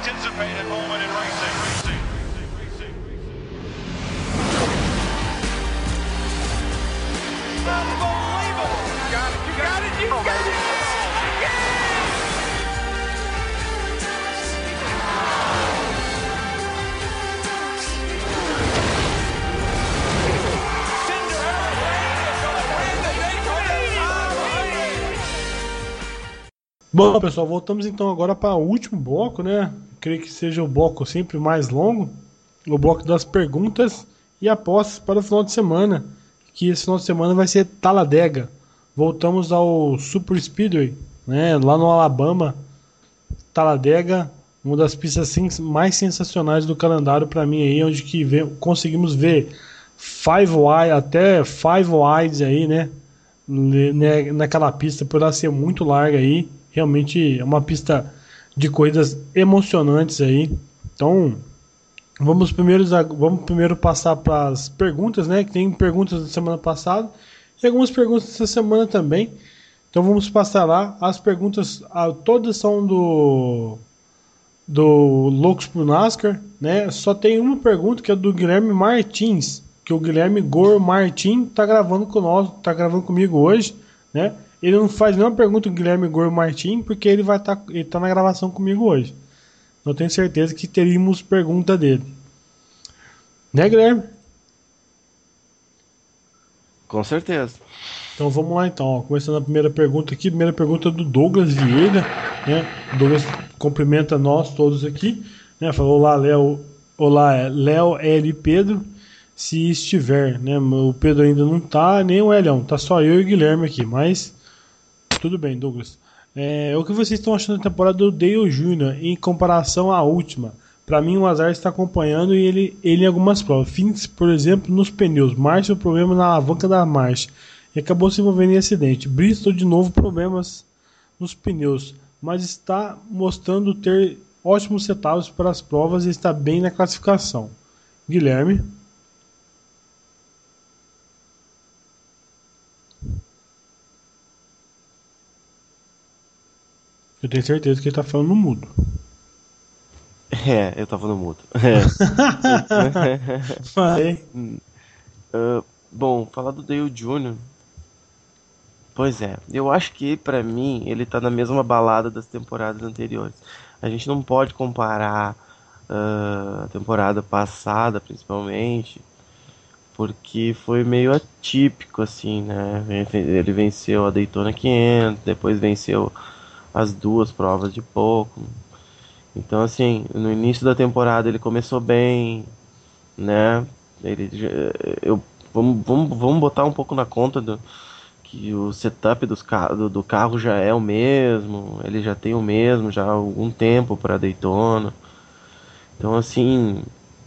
anticipated moment in racing. Unbelievable! You got it, you got it, you got it! Bom, pessoal, voltamos então agora para o último bloco, né? Creio que seja o bloco sempre mais longo, o bloco das perguntas e apostas para o final de semana, que esse final de semana vai ser Talladega. Voltamos ao Super Speedway, né? Lá no Alabama, Talladega, uma das pistas mais sensacionais do calendário para mim aí, onde que conseguimos ver até Five Wides aí, né? Naquela pista, por ela ser muito larga aí. Realmente é uma pista de corridas emocionantes aí. Então, vamos primeiro passar para as perguntas, né? Que tem perguntas da semana passada e algumas perguntas dessa semana também. Então, vamos passar lá. As perguntas todas são do Loucos por NASCAR, né? Só tem uma pergunta que é do Guilherme Martins, que o Guilherme Gor Martins tá gravando comigo hoje, né? Ele não faz nenhuma pergunta do Guilherme Gor Martins, porque ele tá na gravação comigo hoje. Eu tenho certeza que teríamos pergunta dele. Né, Guilherme? Com certeza. Então vamos lá então, ó. Começando a primeira pergunta aqui, primeira pergunta do Douglas Vieira, né? O Douglas cumprimenta nós todos aqui, né? Falou: olá, Léo. Olá, Léo, L e Pedro. Se estiver, né? O Pedro ainda não tá, nem o Elião, tá só eu e o Guilherme aqui, mas tudo bem, Douglas. O que vocês estão achando da temporada do Dale Jr. em comparação à última? Para mim, o Azar está acompanhando e ele em algumas provas. Fins, por exemplo, nos pneus. Marshall, problema na alavanca da marcha e acabou se envolvendo em acidente. Bristol, de novo, problemas nos pneus, mas está mostrando ter ótimos setups para as provas e está bem na classificação. Guilherme. Eu tenho certeza que ele tá falando no mudo. Eu tava no mudo. Vai. Bom, falar do Dale Jr. Pois é, eu acho que pra mim ele tá na mesma balada das temporadas anteriores. A gente não pode comparar a temporada passada, principalmente, porque foi meio atípico, assim, né? Ele venceu a Daytona 500, depois venceu as duas provas de pouco. Então, assim, no início da temporada ele começou bem, né? Vamos botar um pouco na conta que o setup do carro já é o mesmo, ele já tem o mesmo já há algum tempo para Daytona. Então, assim,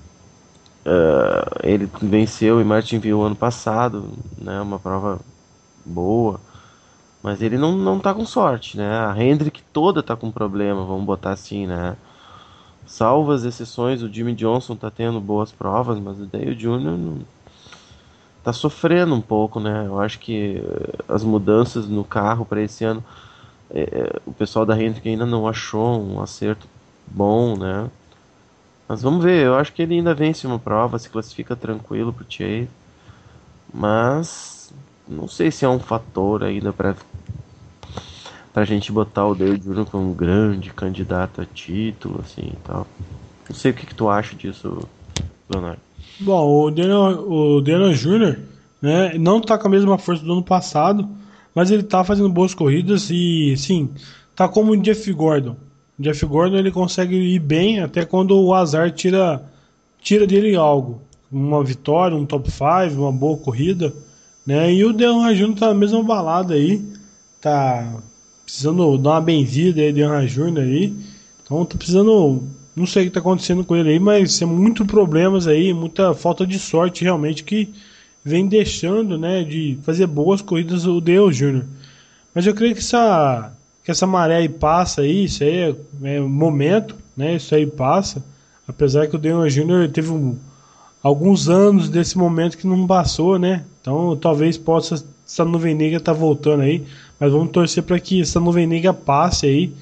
ele venceu em Martinsville ano passado, né? Uma prova boa. Mas ele não tá com sorte, né? A Hendrick toda tá com problema, vamos botar assim, né? Salvo as exceções, o Jimmy Johnson tá tendo boas provas, mas o Dale Jr. tá sofrendo um pouco, né? Eu acho que as mudanças no carro para esse ano, o pessoal da Hendrick ainda não achou um acerto bom, né? Mas vamos ver, eu acho que ele ainda vence uma prova, se classifica tranquilo pro Chase. Mas não sei se é um fator ainda pra gente botar o Dale Jr. como um grande candidato a título, assim, e tal. Não sei o que tu acha disso, Leonardo. Bom, o Daniel Jr., né, não tá com a mesma força do ano passado, mas ele tá fazendo boas corridas e, sim, tá como o Jeff Gordon. O Jeff Gordon ele consegue ir bem até quando o azar tira dele algo. Uma vitória, um top 5, uma boa corrida, né? E o Daniel Jr. tá na mesma balada aí, tá precisando dar uma benzida aí, Daniel Jr. aí. Então tá precisando, não sei o que tá acontecendo com ele aí, mas tem muitos problemas aí, muita falta de sorte realmente que vem deixando, né, de fazer boas corridas o Dale Jr. Mas eu creio que essa maré aí passa aí, isso aí é momento, né, isso aí passa, apesar que o Dale Jr. teve alguns anos desse momento que não passou, né, então talvez possa essa nuvem negra tá voltando aí, mas vamos torcer para que essa nuvem negra passe aí,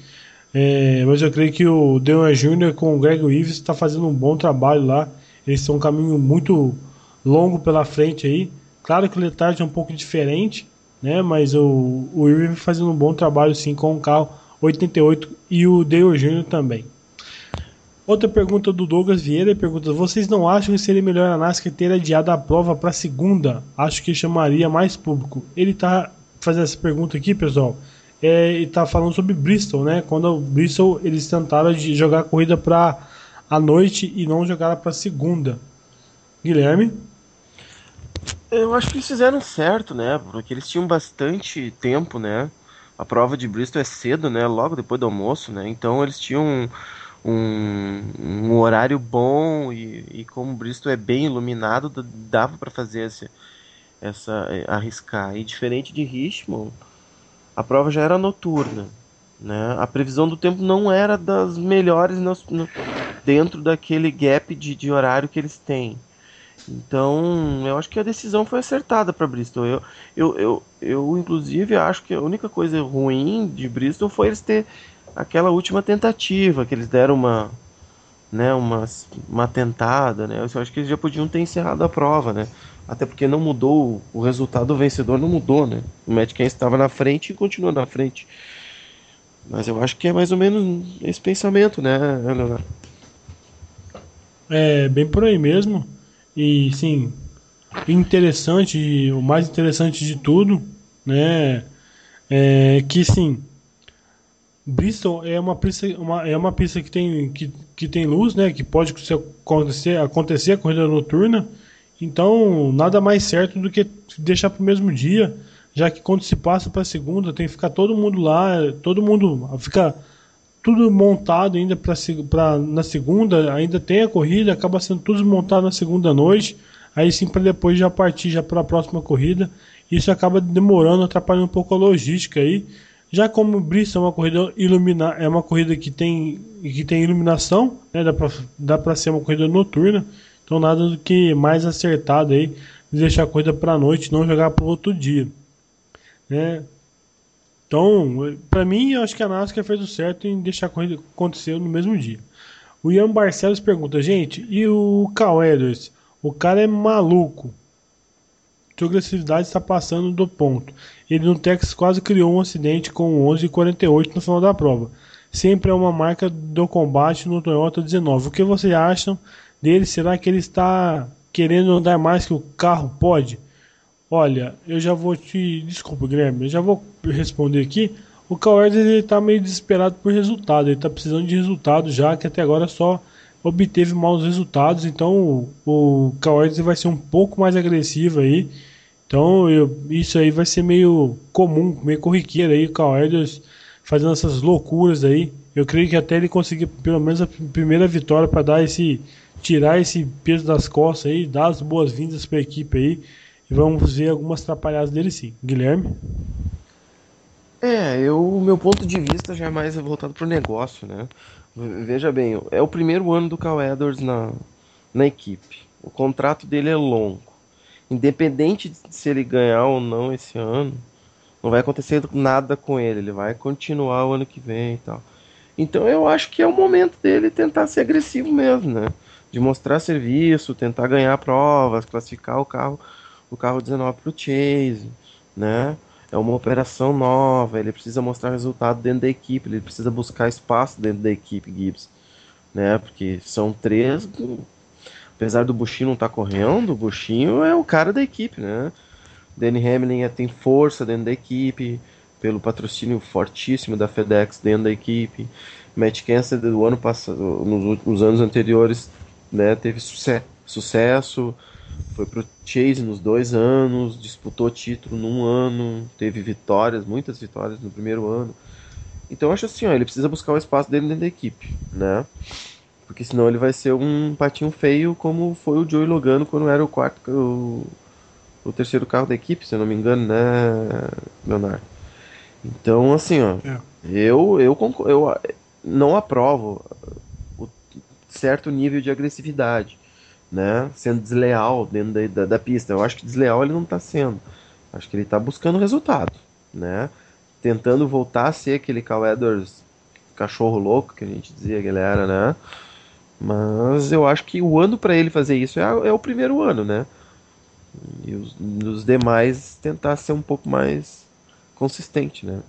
Mas eu creio que o Daniel Júnior com o Greg Ives está fazendo um bom trabalho lá. Eles têm um caminho muito longo pela frente aí. Claro que o Letard é um pouco diferente, né? Mas o Irving fazendo um bom trabalho sim com o carro 88 e o Dale Júnior também. Outra pergunta do Douglas Vieira, pergunta: vocês não acham que seria melhor a NASCAR ter adiado a prova para segunda? Acho que chamaria mais público. Ele tá fazendo essa pergunta aqui, pessoal. E tá falando sobre Bristol, né? Quando o Bristol eles tentaram de jogar a corrida para a noite e não jogaram para segunda. Guilherme? Eu acho que eles fizeram certo, né? Porque eles tinham bastante tempo, né? A prova de Bristol é cedo, né? Logo depois do almoço, né? Então eles tinham um horário bom e como Bristol é bem iluminado, dava para fazer arriscar. E diferente de Richmond, a prova já era noturna, né? A previsão do tempo não era das melhores dentro daquele gap de horário que eles têm. Então, eu acho que a decisão foi acertada para Bristol. Inclusive, acho que a única coisa ruim de Bristol foi eles ter aquela última tentativa, que eles deram uma tentada, né? Eu acho que eles já podiam ter encerrado a prova, né? Até porque não mudou, o resultado do vencedor não mudou, né? O Matt Kenseth estava na frente e continua na frente. Mas eu acho que é mais ou menos esse pensamento, né, Leonardo? É bem por aí mesmo. E sim, interessante, o mais interessante de tudo, né? É que sim, Bristol é uma pista que tem luz, né? Que pode acontecer a corrida noturna. Então, nada mais certo do que deixar para o mesmo dia, já que quando se passa para a segunda, tem que ficar todo mundo lá, todo mundo fica tudo montado ainda para na segunda, ainda tem a corrida, acaba sendo tudo montado na segunda noite, aí sim para depois já partir já para a próxima corrida. Isso acaba demorando, atrapalhando um pouco a logística aí. Já como o Bristol é uma corrida é uma corrida que tem iluminação, né? Dá para ser uma corrida noturna. Então nada do que mais acertado aí de deixar a corrida para a noite, não jogar para o outro dia, né? Então, para mim, eu acho que a NASCAR fez o certo em deixar a corrida acontecer no mesmo dia. O Ian Barcelos pergunta: gente, e o Cal Edwards? O cara é maluco. Sua agressividade está passando do ponto. Ele no Texas quase criou um acidente com 11:48 no final da prova. Sempre é uma marca do combate no Toyota 19. O que vocês acham dele? Será que ele está querendo andar mais que o carro pode? Olha, eu já vou te. Desculpa, Guilherme, eu já vou responder aqui. O Coward ele tá meio desesperado por resultado. Ele tá precisando de resultado já, que até agora só obteve maus resultados. Então o Coward vai ser um pouco mais agressivo aí. Então isso aí vai ser meio comum, meio corriqueiro aí. O Coward fazendo essas loucuras aí. Eu creio que até ele conseguir pelo menos a primeira vitória para dar tirar esse peso das costas aí, dar as boas-vindas para a equipe aí. E vamos ver algumas atrapalhadas dele sim. Guilherme? O meu ponto de vista já é mais voltado pro negócio, né? Veja bem, é o primeiro ano do Cal Edwards na equipe. O contrato dele é longo. Independente de se ele ganhar ou não esse ano, não vai acontecer nada com ele. Ele vai continuar o ano que vem e tal. Então eu acho que é o momento dele tentar ser agressivo mesmo, né? De mostrar serviço, tentar ganhar provas, classificar o carro 19 pro Chase, né? É uma operação nova, ele precisa mostrar resultado dentro da equipe, ele precisa buscar espaço dentro da equipe Gibbs, né? Porque são três, apesar do Buschinho não estar correndo, o Buschinho é o cara da equipe, né? Danny Hamlin tem força dentro da equipe, pelo patrocínio fortíssimo da FedEx dentro da equipe. Matt Kenseth do ano passado, nos anos anteriores, né, teve sucesso, foi pro Chase nos 2 anos, disputou título num ano, teve vitórias, muitas vitórias no primeiro ano. Então eu acho assim, ó, ele precisa buscar o espaço dele dentro da equipe, né? Porque senão ele vai ser um patinho feio como foi o Joey Logano quando era o terceiro carro da equipe, se eu não me engano, né, Leonardo? Então, assim, ó, É. eu não aprovo o certo nível de agressividade, né? Sendo desleal dentro da pista. Eu acho que desleal ele não está sendo. Acho que ele está buscando resultado, né? Tentando voltar a ser aquele Cal Edwards cachorro louco, que a gente dizia que ele era, né? Mas eu acho que o ano para ele fazer isso é o primeiro ano, né? E os demais tentar ser um pouco mais consistente, né?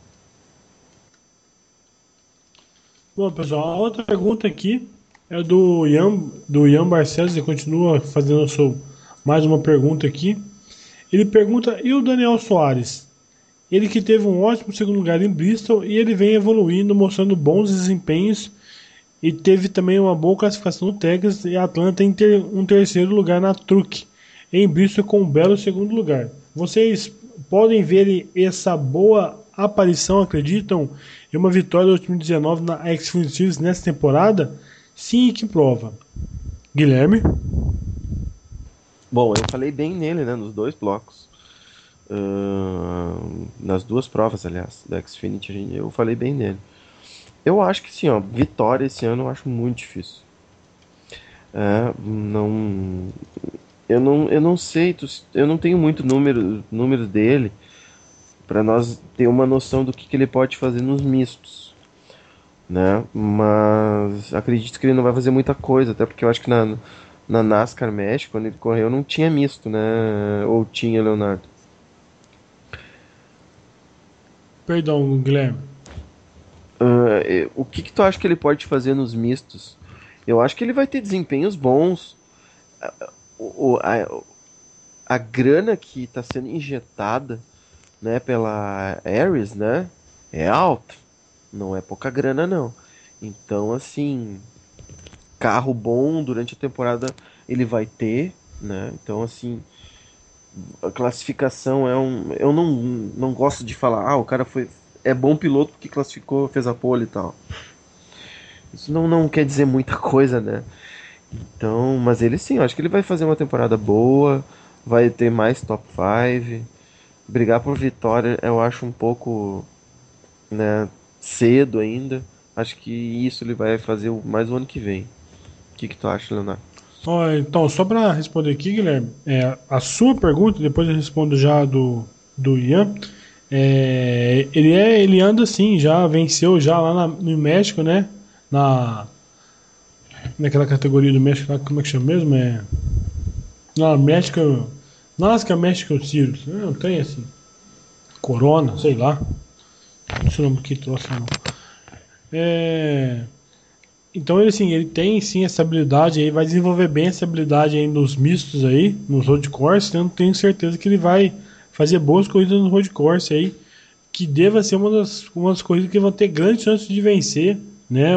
Bom, pessoal, a outra pergunta aqui é do Ian Barcelos, ele continua fazendo mais uma pergunta aqui. Ele pergunta, e o Daniel Soares? Ele que teve um ótimo segundo lugar em Bristol e ele vem evoluindo, mostrando bons desempenhos e teve também uma boa classificação no Texas e Atlanta em um terceiro lugar na Truck, em Bristol com um belo segundo lugar. Vocês podem ver essa boa aparição, acreditam em uma vitória do 2019 na Xfinity Series nessa temporada? Sim, e que prova? Guilherme? Bom, eu falei bem nele, né? Nos dois blocos. Nas duas provas, aliás, da Xfinity, eu falei bem nele. Eu acho que sim, ó, vitória esse ano eu acho muito difícil. Não, eu não sei, eu não tenho muito números dele para nós ter uma noção do que ele pode fazer nos mistos, né? Mas acredito que ele não vai fazer muita coisa, até porque eu acho que na NASCAR México, quando ele correu, não tinha misto, né? Ou tinha, Leonardo? Perdão, Guilherme. O que tu acha que ele pode fazer nos mistos? Eu acho que ele vai ter desempenhos bons. A grana que está sendo injetada, né, pela Ares, né, é alta. Não é pouca grana, não. Então, assim, carro bom durante a temporada ele vai ter, né? Então, assim, a classificação eu não gosto de falar, o cara é bom piloto porque classificou, fez a pole e tal. Isso não quer dizer muita coisa, né? Então, mas ele sim, eu acho que ele vai fazer uma temporada boa, vai ter mais top 5. Brigar por vitória eu acho um pouco, né, cedo ainda. Acho que isso ele vai fazer mais o ano que vem. O que tu acha, Leonardo? Então, só para responder aqui, Guilherme, a sua pergunta, depois eu respondo já do Ian. Ele anda assim, já venceu já lá no México, né? Naquela categoria do México, lá, como é que chama mesmo? Na México, NASCAR México Series, não tem assim, Corona, sei lá, não sei o nome que trouxe não. Então ele assim, ele tem sim essa habilidade aí, vai desenvolver bem essa habilidade aí nos mistos aí, nos road course, eu tenho certeza que ele vai fazer boas corridas no road course aí, que deva ser uma das corridas que vão ter grandes chances de vencer, né,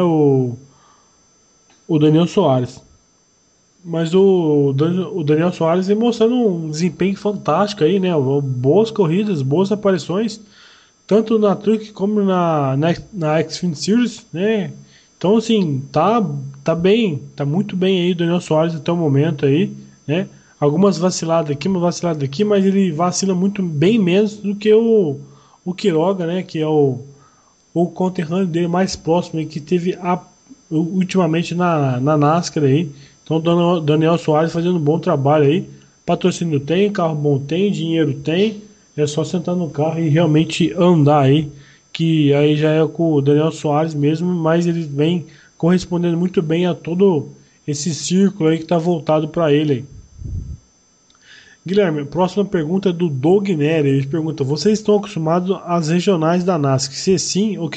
o Daniel Soares. Mas o Daniel Soares vem mostrando um desempenho fantástico aí, né, boas corridas, boas aparições, tanto na Truck como na Xfinity Series, né? Então, assim, tá bem, tá muito bem aí o Daniel Soares até o momento aí, né? Algumas vaciladas aqui, uma vacilada aqui, mas ele vacila muito bem menos do que o Quiroga, né? Que é o conterrâneo dele mais próximo aí, que teve ultimamente na NASCAR aí. Então, o Daniel Soares fazendo um bom trabalho aí. Patrocínio tem, carro bom tem, dinheiro tem. É só sentar no carro e realmente andar aí, que aí já é com o Daniel Soares mesmo, mas ele vem correspondendo muito bem a todo esse círculo aí que está voltado para ele aí. Guilherme, próxima pergunta é do Doug Nery. Ele pergunta: vocês estão acostumados às regionais da NASCAR? Se sim, o que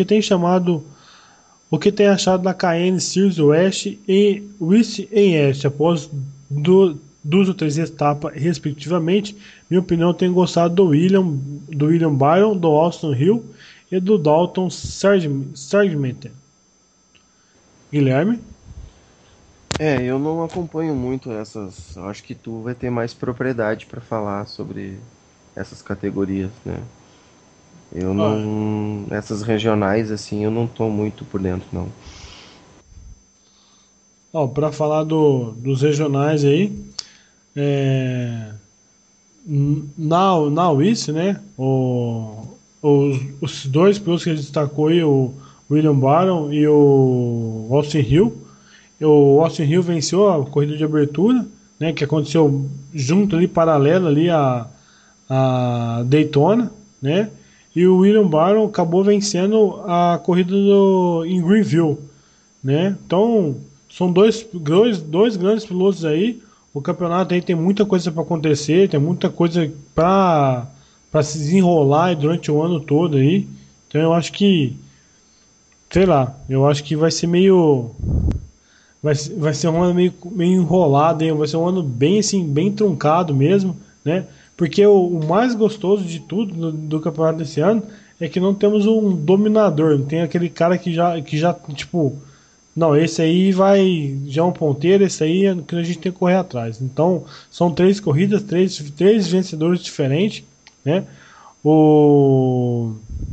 tem achado da Cayenne Series West e West em Este após duas ou três etapas respectivamente? Minha opinião, eu tenho gostado do William Byron, do Austin Hill e do Dalton Sargent. Guilherme? Eu não acompanho muito essas. Acho que tu vai ter mais propriedade para falar sobre essas categorias, né? Eu não. Essas regionais, assim, eu não tô muito por dentro, não. Para falar dos regionais aí, é, na UIS, né? Os dois pilotos que ele destacou aí, o William Byron e o Austin Hill. O Austin Hill venceu a corrida de abertura, né? Que aconteceu junto ali, paralelo ali a Daytona, né? e o William Byron acabou vencendo a corrida em Greenville, né? Então, são dois grandes pilotos aí. O campeonato aí tem muita coisa para acontecer, tem muita coisa para se desenrolar durante o ano todo aí. Então, eu acho que, sei lá, eu acho que vai ser meio vai ser um ano meio enrolado, hein? Vai ser um ano bem assim, bem truncado mesmo, né? Porque o mais gostoso de tudo do campeonato desse ano é que não temos um dominador, não tem aquele cara que já tipo, não, esse aí vai já é um ponteiro, esse aí é o que a gente tem que correr atrás. Então, são três corridas, três vencedores diferentes, né? O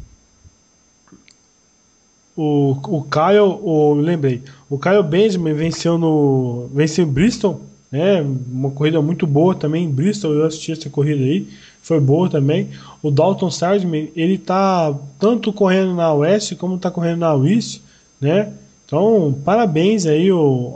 o Kyle, lembrei, o Kyle Benjamin venceu em Bristol, né? Uma corrida muito boa também em Bristol, eu assisti essa corrida aí, foi boa também. O Dalton Sardman, ele tá tanto correndo na West como tá correndo na East, né? Então, parabéns aí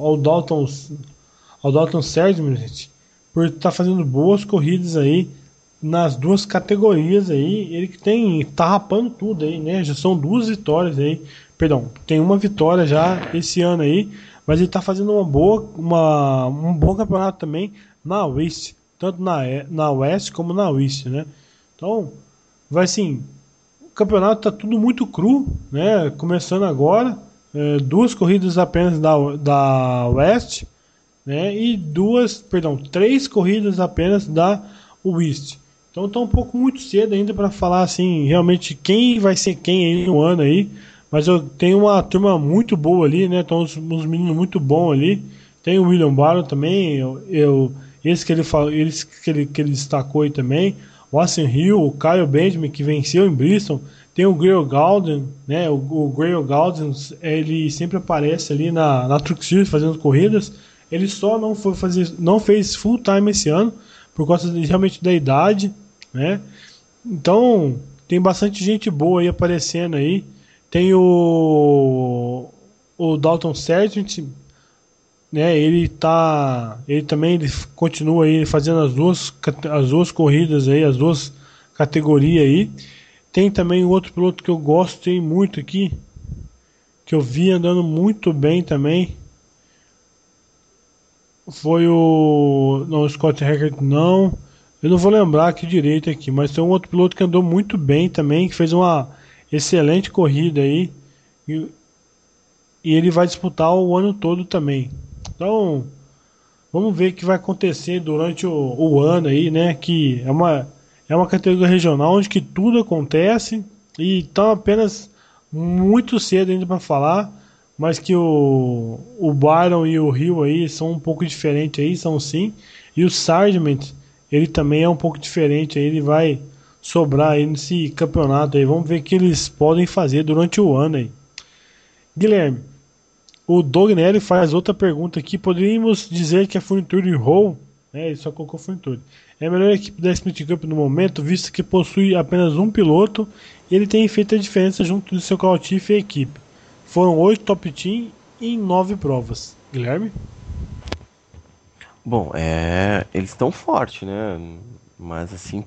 ao Dalton Sardman, gente, por estar fazendo boas corridas aí nas duas categorias aí. Ele que tá rapando tudo aí, né? Já são duas vitórias aí. Perdão, tem uma vitória já esse ano aí, mas ele tá fazendo um bom campeonato também na West, tanto na West como na West, né? Então, vai assim, o campeonato tá tudo muito cru, né? Começando agora, duas corridas apenas da West, né? E três corridas apenas da West. Então tá um pouco muito cedo ainda para falar assim, realmente quem vai ser quem aí no ano aí. Mas eu tenho uma turma muito boa ali, né? Então uns meninos muito bons ali. Tem o William Barron também, esse que ele falou, que ele destacou aí também. O Austin Hill, o Kyle Benjamin que venceu em Bristol. Tem o Grail Gauden, né? O Grail Gauden, ele sempre aparece ali na Truck Series fazendo corridas. Ele só não fez full time esse ano por causa realmente da idade, né? Então tem bastante gente boa aí aparecendo aí. Tem o Dalton Sargent, né? Ele continua aí fazendo as duas corridas aí, as duas categorias aí. Tem também outro piloto que eu gostei muito aqui, que eu vi andando muito bem também. Foi o Scott Heckert, não. Eu não vou lembrar aqui direito aqui, mas tem um outro piloto que andou muito bem também, que fez uma excelente corrida aí. E, e ele vai disputar o ano todo também. Então, vamos ver o que vai acontecer durante o ano aí, né? Que é uma categoria regional onde que tudo acontece e tá apenas muito cedo ainda para falar, mas que o Byron e o Hill aí são um pouco diferentes aí, são sim. E o Sargent, ele também é um pouco diferente aí, ele vai sobrar aí nesse campeonato aí. Vamos ver o que eles podem fazer durante o ano aí. Guilherme, o Doug Nery faz outra pergunta aqui. Poderíamos dizer que a Funiture Hall, ele só colocou Funiture, é a melhor equipe da Sprint Cup no momento, visto que possui apenas um piloto e ele tem feito a diferença junto do seu Caltife e a equipe. Foram 8 top team em 9 provas. Guilherme? Bom, eles estão fortes, né? Mas assim,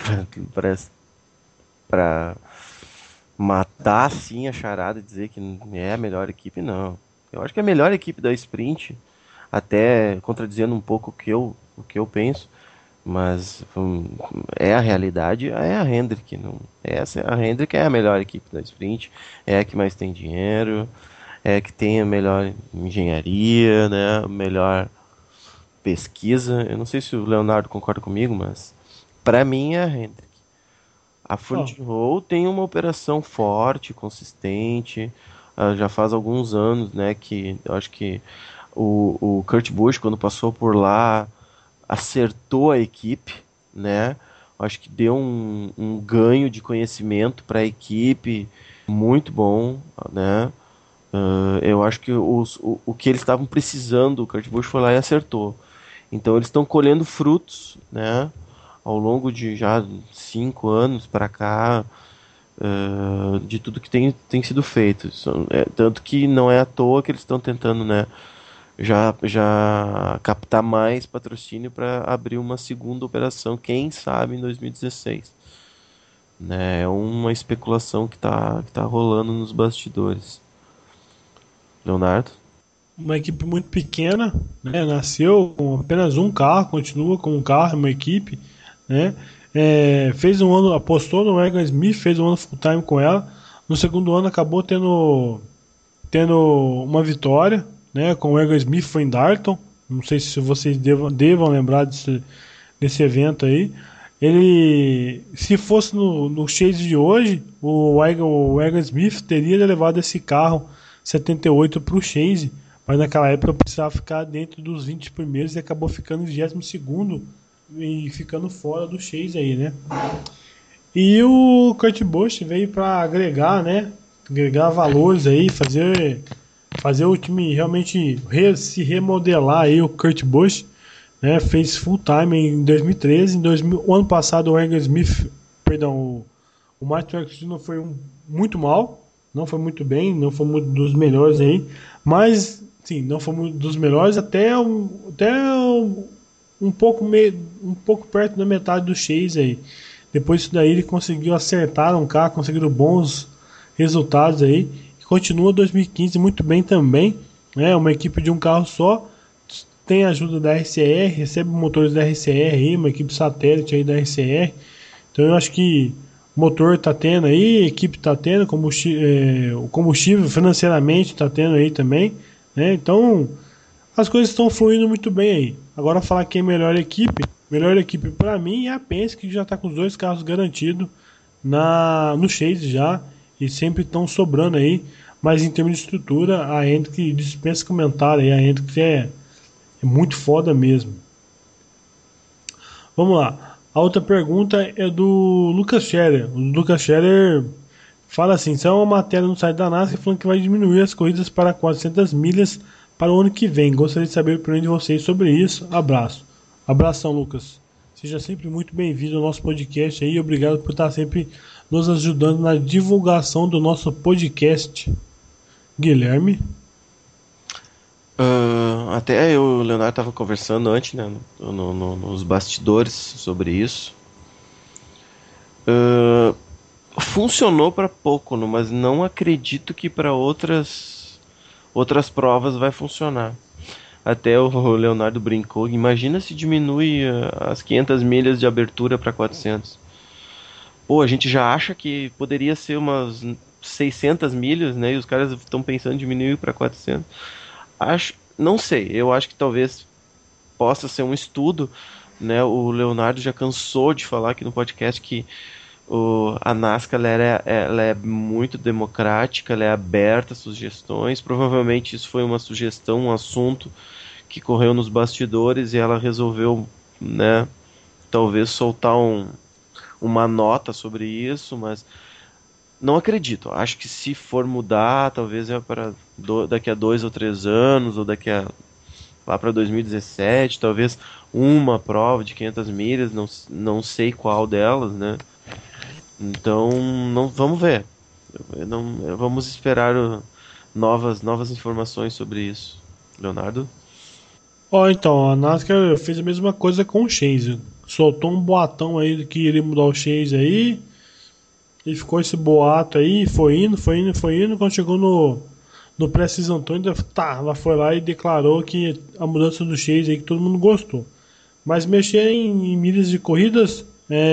pra matar assim a charada e dizer que é a melhor equipe, não. Eu acho que a melhor equipe da Sprint, até contradizendo um pouco o que eu penso, mas é a realidade, é a Hendrick. Não, a Hendrick é a melhor equipe da Sprint, é a que mais tem dinheiro, é a que tem a melhor engenharia, né? A melhor pesquisa. Eu não sei se o Leonardo concorda comigo, mas para mim é a Hendrick. A Front Row tem uma operação forte, consistente, já faz alguns anos, né, que eu acho que o Kurt Busch, quando passou por lá, acertou a equipe, né, acho que deu um ganho de conhecimento para a equipe muito bom, né. Eu acho que o que eles estavam precisando, o Kurt Busch foi lá e acertou. Então eles estão colhendo frutos, né, ao longo de já 5 anos para cá, de tudo que tem sido feito. Tanto que não é à toa que eles estão tentando, né, já captar mais patrocínio para abrir uma segunda operação, quem sabe em 2016. né? É uma especulação que tá rolando nos bastidores. Leonardo? Uma equipe muito pequena, né? Nasceu com apenas um carro, continua com um carro, uma equipe, né? Fez um ano, apostou no Egan Smith, fez um ano full time com ela. No segundo ano acabou tendo uma vitória, né? Com o Egan Smith foi em Darton. Não sei se vocês devam lembrar desse evento aí. Ele, se fosse no Chase de hoje, o Egan Smith teria levado esse carro 78 para o Chase, mas naquela época precisava ficar dentro dos 20 primeiros e acabou ficando em 22º e ficando fora do Chase aí, né? E o Kurt Busch veio para agregar, né? Agregar valores aí, fazer o time realmente se remodelar aí o Kurt Busch, né? Fez full time em 2013, o ano passado o Egan Smith, perdão, o Martin Truex Jr. foi muito mal, não foi muito bem, não foi muito dos melhores aí, mas sim, não foi muito dos melhores até um pouco perto da metade do Chase aí. Depois disso daí ele conseguiu acertar um carro, conseguiu bons resultados aí. E continua 2015 muito bem também. Né? Uma equipe de um carro só. Tem ajuda da RCR, recebe motores da RCR aí, uma equipe satélite aí da RCR. Então eu acho que o motor tá tendo aí, a equipe tá tendo, o combustível financeiramente tá tendo aí também. Né? Então as coisas estão fluindo muito bem aí. Agora falar quem é melhor equipe para mim é a Penske, que já está com os dois carros garantidos no Chase já, e sempre estão sobrando aí, mas em termos de estrutura a Hendrick dispensa comentário aí, a Hendrick é muito foda mesmo. Vamos lá, a outra pergunta é do Lucas Scherer. O Lucas Scherer fala assim: saiu uma matéria no site da NASA falando que vai diminuir as corridas para 400 milhas para o ano que vem. Gostaria de saber a opinião de vocês sobre isso. Abraço. Abração, Lucas. Seja sempre muito bem-vindo ao nosso podcast aí. Obrigado por estar sempre nos ajudando na divulgação do nosso podcast. Guilherme? Até eu e o Leonardo tava conversando antes, né, nos bastidores sobre isso. Funcionou para pouco, mas não acredito que para outras provas vai funcionar. Até o Leonardo brincou, imagina se diminui as 500 milhas de abertura para 400. Pô, a gente já acha que poderia ser umas 600 milhas, né? E os caras estão pensando em diminuir para 400. Não sei, eu acho que talvez possa ser um estudo, né? O Leonardo já cansou de falar aqui no podcast que a NASCAR ela é muito democrática, ela é aberta a sugestões. Provavelmente isso foi uma sugestão, um assunto que correu nos bastidores e ela resolveu, né, talvez soltar uma nota sobre isso, mas não acredito. Acho que se for mudar, talvez é para daqui a 2 ou 3 anos, ou lá para 2017, talvez uma prova de 500 milhas, não sei qual delas, né? Então, vamos ver. Vamos esperar novas informações sobre isso. Leonardo? Então, a NASCAR fez a mesma coisa com o Chase. Soltou um boatão aí que iria mudar o Chase aí. E ficou esse boato aí, foi indo. Quando chegou no Pré-Season Antônio, ela foi lá e declarou que a mudança do Chase aí que todo mundo gostou. Mas mexer em milhas de corridas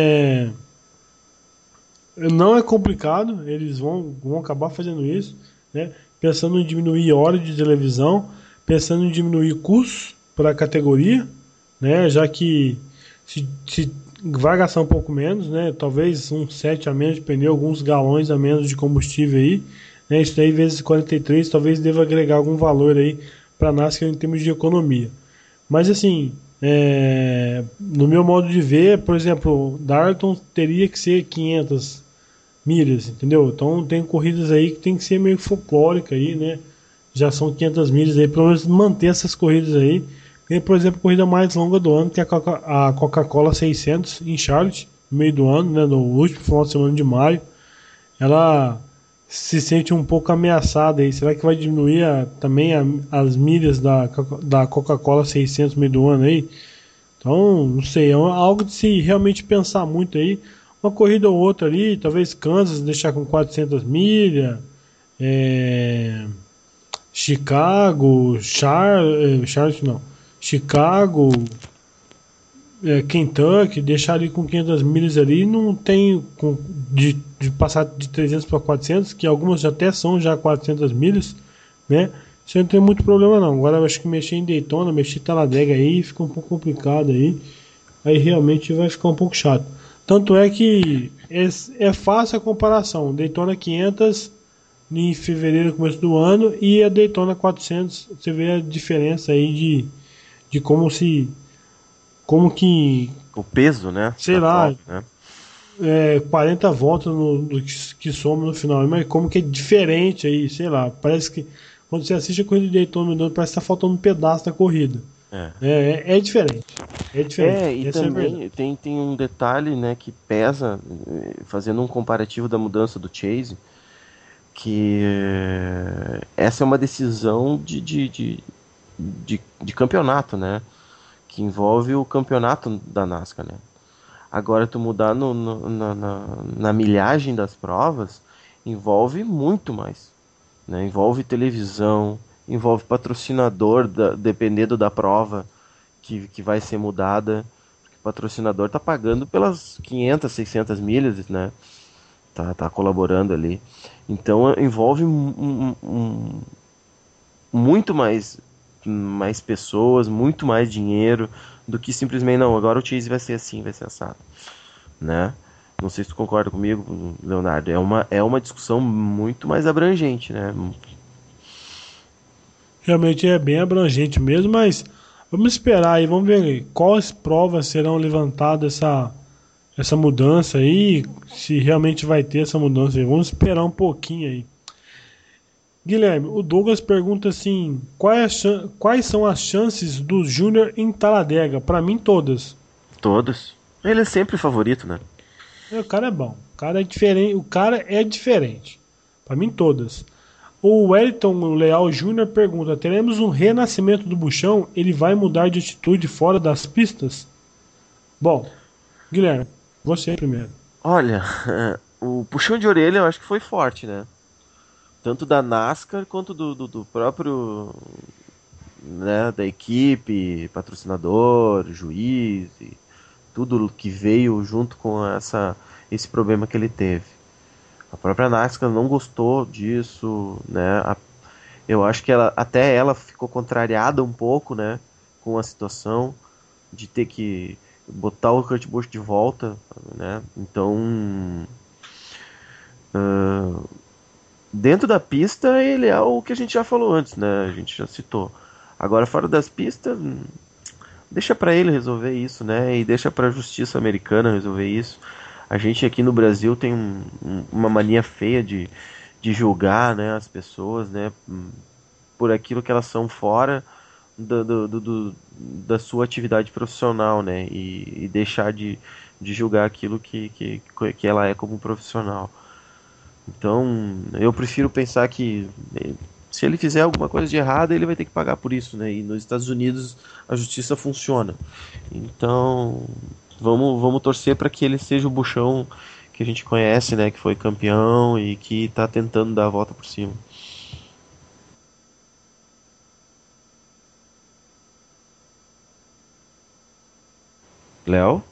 não é complicado, eles vão acabar fazendo isso, né? Pensando em diminuir horas de televisão, pensando em diminuir custos para a categoria, né? Já que se vai gastar um pouco menos, né? Talvez um 7 a menos de pneu, alguns galões a menos de combustível aí, né? Isso daí vezes 43 talvez deva agregar algum valor aí para a NASCAR em termos de economia. Mas assim, no meu modo de ver, por exemplo, Darton teria que ser 500 milhas, entendeu? Então tem corridas aí que tem que ser meio folclórica aí, né? Já são 500 milhas aí, pelo menos manter essas corridas aí. Tem, por exemplo, a corrida mais longa do ano, que é a Coca-Cola 600 em Charlotte, no meio do ano, né? No último final de semana de maio. Ela se sente um pouco ameaçada aí. Será que vai diminuir também as milhas da Coca-Cola 600 no meio do ano aí? Então, não sei, é algo de se realmente pensar muito aí. uma corrida ou outra ali, talvez Kansas deixar com 400 milhas, é, Chicago, Charlotte não, Chicago, Kentucky, deixar ali com 500 milhas ali, não tem de passar de 300 para 400, que algumas já até são já 400 milhas, né? Isso não tem muito problema não. Agora eu acho que mexer em Daytona, mexer em Talladega aí, fica um pouco complicado aí realmente vai ficar um pouco chato. Tanto é que é fácil a comparação, Daytona 500 em fevereiro, começo do ano, e a Daytona 400, você vê a diferença aí de como que, O peso, né? sei Da lá, prova, né? 40 voltas do que soma no final, mas como que é diferente aí, sei lá, parece que quando você assiste a corrida de Daytona, parece que tá faltando um pedaço da corrida. É. É diferente, E essa é a verdade. também tem um detalhe, né, que pesa, fazendo um comparativo da mudança do Chase, que essa é uma decisão de campeonato, né? Que envolve o campeonato da NASCAR, né? Agora, tu mudar na milhagem das provas envolve muito mais, né? Envolve televisão, envolve patrocinador, dependendo da prova que vai ser mudada. Porque o patrocinador tá pagando pelas 500, 600 milhas, né? Tá colaborando ali. Então envolve muito mais pessoas, muito mais dinheiro do que simplesmente não, agora o Chase vai ser assim, vai ser assado, né? Não sei se tu concorda comigo, Leonardo. É uma discussão muito mais abrangente, né? Realmente é bem abrangente mesmo, mas vamos esperar aí, vamos ver quais provas serão levantadas essa mudança aí, se realmente vai ter essa mudança aí. Vamos esperar um pouquinho aí. Guilherme, o Douglas pergunta assim: quais são as chances do Júnior em Talladega? Para mim, todas. Todos. Ele é sempre favorito, né? O cara é bom, o cara é diferente. O cara é diferente. Para mim, todas. O Wellington Leal Júnior pergunta: teremos um renascimento do Buchão? Ele vai mudar de atitude fora das pistas? Bom, Guilherme, você primeiro. Olha, o puxão de orelha eu acho que foi forte, né? Tanto da NASCAR quanto do próprio, né, da equipe, patrocinador, juiz, e tudo que veio junto com esse problema que ele teve. A própria NASCAR não gostou disso, né? Eu acho que até ela ficou contrariada um pouco, né, com a situação de ter que botar o Kurt Busch de volta, né? Então, dentro da pista ele é o que a gente já falou antes, né? A gente já citou. Agora fora das pistas, deixa pra ele resolver isso, né? E deixa pra justiça americana resolver isso. A gente aqui no Brasil tem uma mania feia de julgar, né, as pessoas, né, por aquilo que elas são fora da sua atividade profissional, né? E deixar de julgar aquilo que ela é como profissional. Então, eu prefiro pensar que se ele fizer alguma coisa de errado, ele vai ter que pagar por isso, né? E nos Estados Unidos a justiça funciona. Então, vamos torcer para que ele seja o Buchão que a gente conhece, né? Que foi campeão e que está tentando dar a volta por cima. Léo?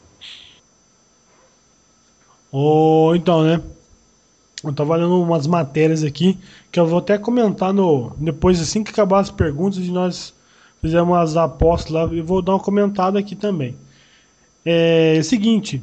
Então, né? Eu tava lendo umas matérias aqui que eu vou até comentar depois, assim que acabar as perguntas, e nós fizemos umas apostas lá e vou dar uma comentada aqui também. É o seguinte: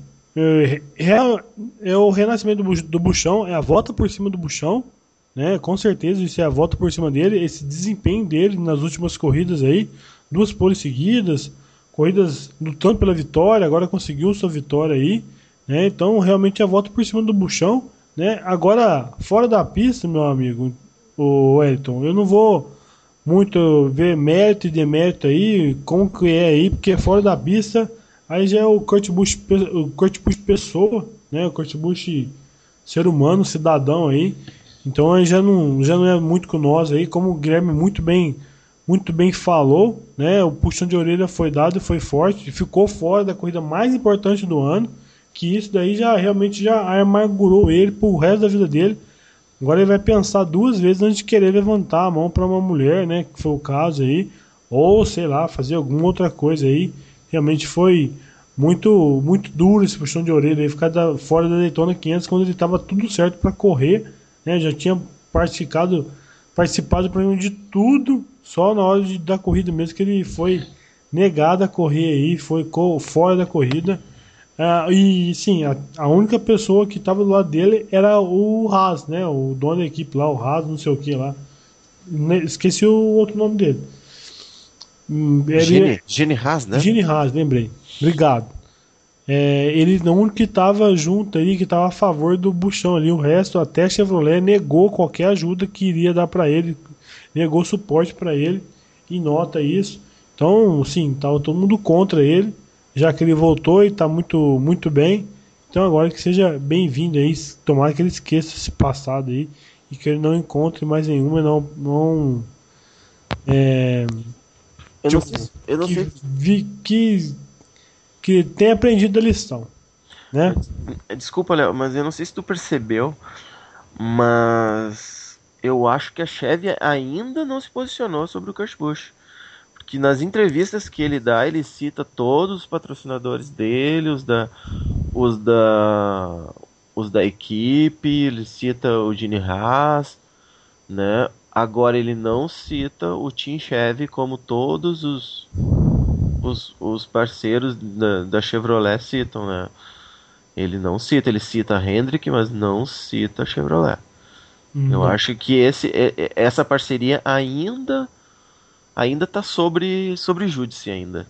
é o renascimento do Buchão, é a volta por cima do Buchão, né? Com certeza, isso é a volta por cima dele, esse desempenho dele nas últimas corridas aí, 2 poles seguidas, corridas lutando pela vitória, agora conseguiu sua vitória aí, né? Então, realmente é a volta por cima do Buchão, né? Agora, fora da pista, meu amigo, o Wellington, eu não vou muito ver mérito e demérito aí, como que é aí, porque fora da pista, aí já é o Kurt Busch pessoa, né? O Kurt Busch ser humano, cidadão aí. Então aí já não é muito com nós aí, como o Guilherme muito bem falou, né? O puxão de orelha foi dado e foi forte, ficou fora da corrida mais importante do ano. que isso daí já realmente já amargurou ele pro resto da vida dele. Agora ele vai pensar duas vezes antes de querer levantar a mão para uma mulher, né? Que foi o caso aí. Ou, sei lá, fazer alguma outra coisa aí. Realmente foi muito duro esse puxão de orelha aí, ficar fora da Daytona 500 quando ele estava tudo certo para correr, né? Já tinha participado praticamente de tudo, só na hora da corrida mesmo que ele foi negado a correr aí, foi fora da corrida. E sim, a única pessoa que estava do lado dele era o Haas, né? O dono da equipe lá, o Haas, não sei o que lá. Esqueci o outro nome dele. Gene Haas, né? Gene Haas, lembrei. Obrigado. Ele não único que estava junto ali, que estava a favor do Buchão ali. O resto, até a Chevrolet negou qualquer ajuda que iria dar para ele, negou suporte para ele, e nota isso. Então, sim, estava todo mundo contra ele, já que ele voltou e está muito bem. Então, agora que seja bem-vindo aí, tomara que ele esqueça esse passado aí e que ele não encontre mais nenhuma, Eu não sei. que tenha aprendido a lição, né? Desculpa, Léo, mas eu não sei se tu percebeu, mas eu acho que a Chevy ainda não se posicionou sobre o Kurt Busch. Porque nas entrevistas que ele dá, ele cita todos os patrocinadores dele, os da equipe, ele cita o Gene Haas, né? Agora ele não cita o Team Chevy como todos os parceiros da Chevrolet citam, né? Ele não cita, ele cita a Hendrick, mas não cita a Chevrolet. Eu acho que essa parceria ainda tá sobre júdice ainda.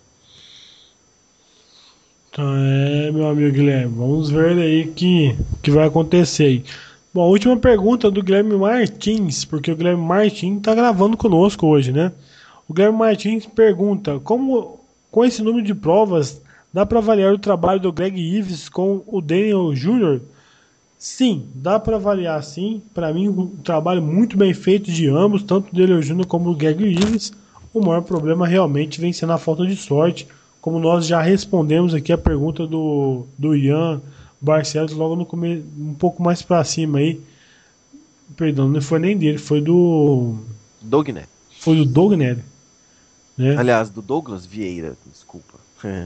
Então meu amigo Guilherme, vamos ver aí que vai acontecer aí. Bom, a última pergunta do Guilherme Martins, porque o Guilherme Martins está gravando conosco hoje, né? O Guilherme Martins pergunta: como com esse número de provas dá para avaliar o trabalho do Greg Ives com o Daniel Jr.? Sim, dá para avaliar sim. Para mim, um trabalho muito bem feito de ambos, tanto o Daniel Jr. como o Greg Ives. O maior problema realmente vem sendo a falta de sorte, como nós já respondemos aqui a pergunta do Ian Barcelos logo no começo, um pouco mais para cima aí. Perdão, não foi nem dele, foi do Dogner. Foi do Dogner, né? Aliás, do Douglas Vieira, desculpa.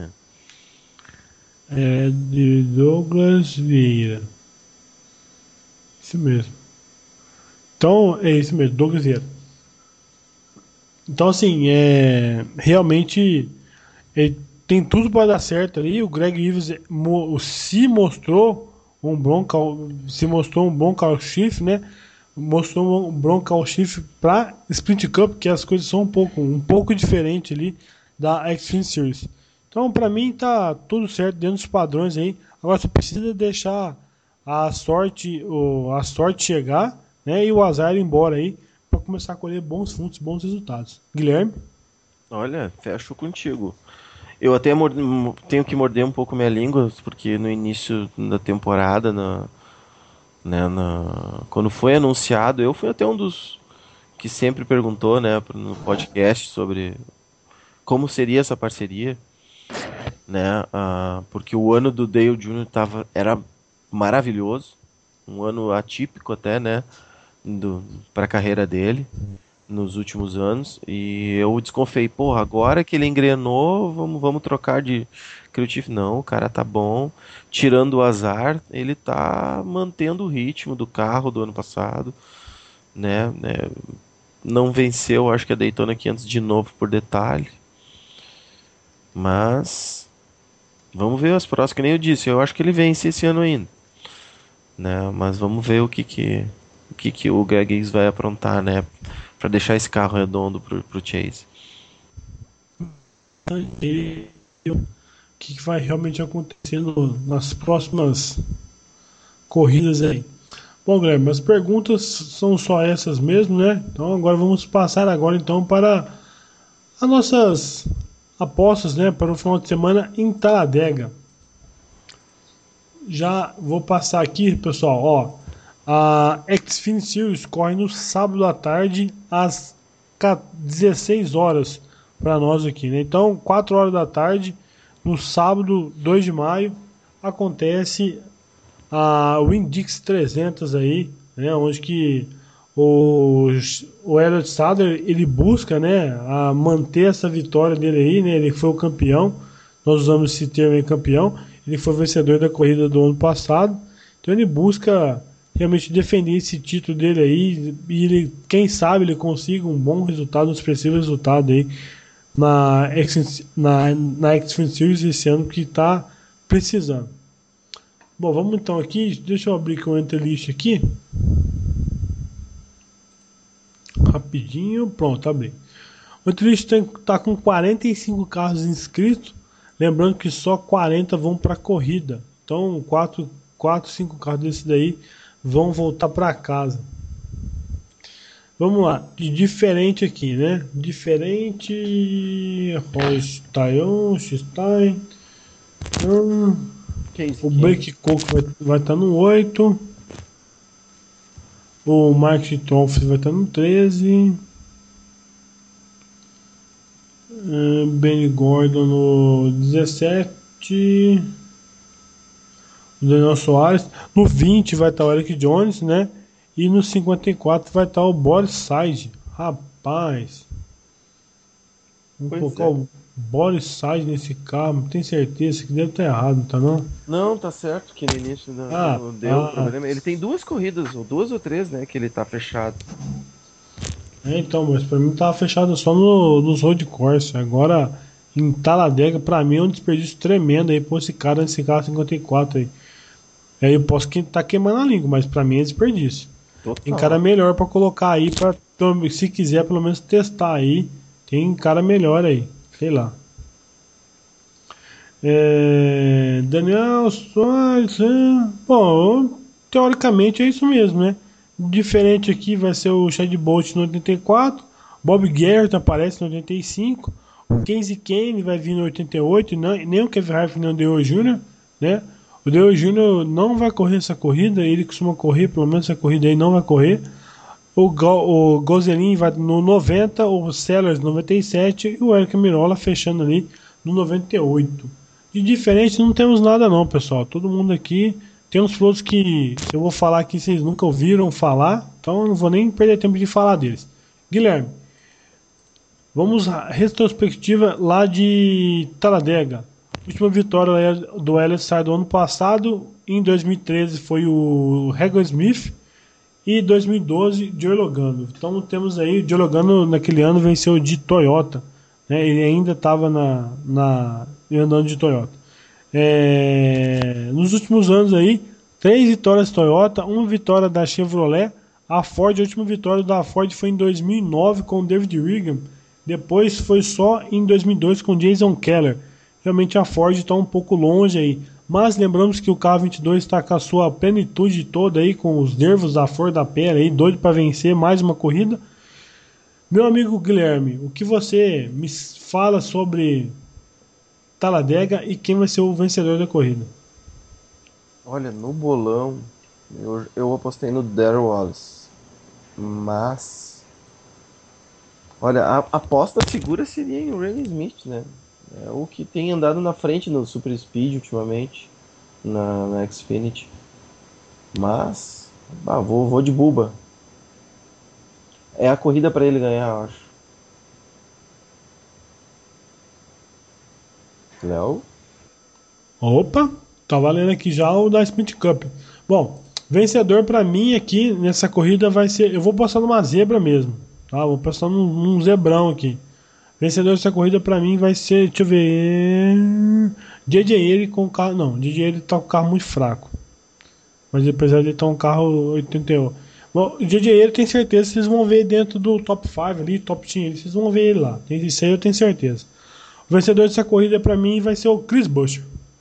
De Douglas Vieira. Isso mesmo. Então, é isso mesmo, Douglas Vieira. Então, assim, realmente ele tem tudo para dar certo ali. O Greg Ives se mostrou um bom carro-chefe, né? Mostrou um bom carro-chefe para Sprint Cup, que as coisas são um pouco diferentes ali da Xfinity Series. Então, para mim, tá tudo certo dentro dos padrões aí. Agora você precisa deixar a sorte chegar, né? E o azar ir embora aí para começar a colher bons frutos, bons resultados. Guilherme? Olha, fecho contigo. Eu até tenho que morder um pouco minha língua, porque no início da temporada, quando foi anunciado, eu fui até um dos que sempre perguntou, né, no podcast sobre como seria essa parceria, né, porque o ano do Dale Jr. era maravilhoso, um ano atípico até, né, para a carreira dele nos últimos anos, e eu desconfiei, porra, agora que ele engrenou, vamos trocar de crew chief. Não, o cara tá bom, tirando o azar, ele tá mantendo o ritmo do carro do ano passado, né, não venceu, acho que a Daytona 500 de novo por detalhe, mas vamos ver as próximas, que nem eu disse, eu acho que ele vence esse ano ainda, né, mas vamos ver o que o Greg Ives vai aprontar, né, para deixar esse carro redondo pro Chase. O que vai realmente acontecendo nas próximas corridas aí. Bom, Guilherme, as perguntas são só essas mesmo, né? Então agora vamos passar então para as nossas apostas, né, para o final de semana em Talladega. Já vou passar aqui, pessoal, ó. A Xfinity Series corre no sábado à tarde às 16 horas para nós aqui, né? Então, 4 horas da tarde, no sábado, 2 de maio, acontece a Windix 300 aí, né, onde que o, o Elliott Sadler ele busca, né, a manter essa vitória dele aí, né, ele foi o campeão, nós usamos esse termo aí, campeão, ele foi vencedor da corrida do ano passado, então ele busca realmente defender esse título dele aí e ele, quem sabe ele consiga um bom resultado, um expressivo resultado aí na X-Fin Series esse ano que está precisando. Bom, vamos então aqui, deixa eu abrir com o Enter List aqui. Rapidinho, pronto, abri. O Enter List está com 45 carros inscritos, lembrando que só 40 vão para a corrida. Então, 5 carros desse daí vão voltar para casa. Vamos lá, de diferente aqui, né? Diferente. Holstein, Stein. O Break Coke vai estar no 8. O Market Trophy vai estar no 13. Benny Gordon no 17. O Daniel Soares. No 20 vai estar o Eric Jones, né? E no 54 vai estar o Boris Said. Rapaz. Vamos colocar o Boris Said nesse carro. Tem certeza que deve estar errado, tá não? Não, tá certo que no início não deu problema. Ele tem 2 corridas, ou 2 ou 3, né, que ele tá fechado. Então, mas pra mim tava fechado só nos road course. Agora, em Talladega, pra mim é um desperdício tremendo aí pôr esse cara nesse carro 54 aí. Aí eu posso tá queimando a língua, mas pra mim é desperdício. Total. Tem cara melhor pra colocar aí, pra, se quiser pelo menos testar aí. Tem cara melhor aí, sei lá. Daniel Soares. Bom, teoricamente é isso mesmo, né? Diferente aqui vai ser o Chad Bolt no 84. Bob Garrett aparece no 85. O Casey Kane vai vir no 88. Nem o Kevin Harvick nem o Dale Jr., né? O Dale Jr. não vai correr essa corrida. Ele costuma correr, pelo menos essa corrida aí não vai correr. O Gosselin vai no 90. O Sellers no 97. E o Eric Mirola fechando ali no 98. De diferente não temos nada não, pessoal. Todo mundo aqui tem uns pilotos que eu vou falar aqui vocês nunca ouviram falar, então eu não vou nem perder tempo de falar deles. Guilherme, vamos à retrospectiva lá de Talladega. Última vitória do LSI do ano passado, em 2013 foi o Regan Smith e 2012 Joey Logano. Então temos aí, o Joey Logano naquele ano venceu de Toyota, né? Ele ainda estava andando de Toyota. Nos últimos anos aí, 3 vitórias Toyota, 1 vitória da Chevrolet. A Ford, a última vitória da Ford foi em 2009 com o David Regan. Depois foi só em 2002 com Jason Keller. Realmente a Ford está um pouco longe aí. Mas lembramos que o carro 22 está com a sua plenitude toda aí, com os nervos da flor da pele aí, doido para vencer mais uma corrida. Meu amigo Guilherme, o que você me fala sobre Talladega e quem vai ser o vencedor da corrida? Olha, no bolão eu apostei no Darrell Wallace, mas olha, a aposta segura seria em Randy Smith, né? É o que tem andado na frente no Super Speed ultimamente, na Xfinity. Mas vou de Buba. É a corrida para ele ganhar, eu acho. Léo? Opa, tá valendo aqui já o da Sprint Cup. Bom, vencedor pra mim aqui nessa corrida vai ser. Eu vou passar numa zebra mesmo, tá? Vou passar num zebrão aqui. Vencedor dessa corrida pra mim vai ser. Deixa eu ver. JJ ele com o carro. Não, JJ ele tá com o carro muito fraco. Mas apesar de ele estar um carro 88. Bom, o JJ ele tem certeza que vocês vão ver dentro do top 5 ali, top 10. Vocês vão ver ele lá. Isso aí eu tenho certeza. O vencedor dessa corrida pra mim vai ser o Chris Buescher.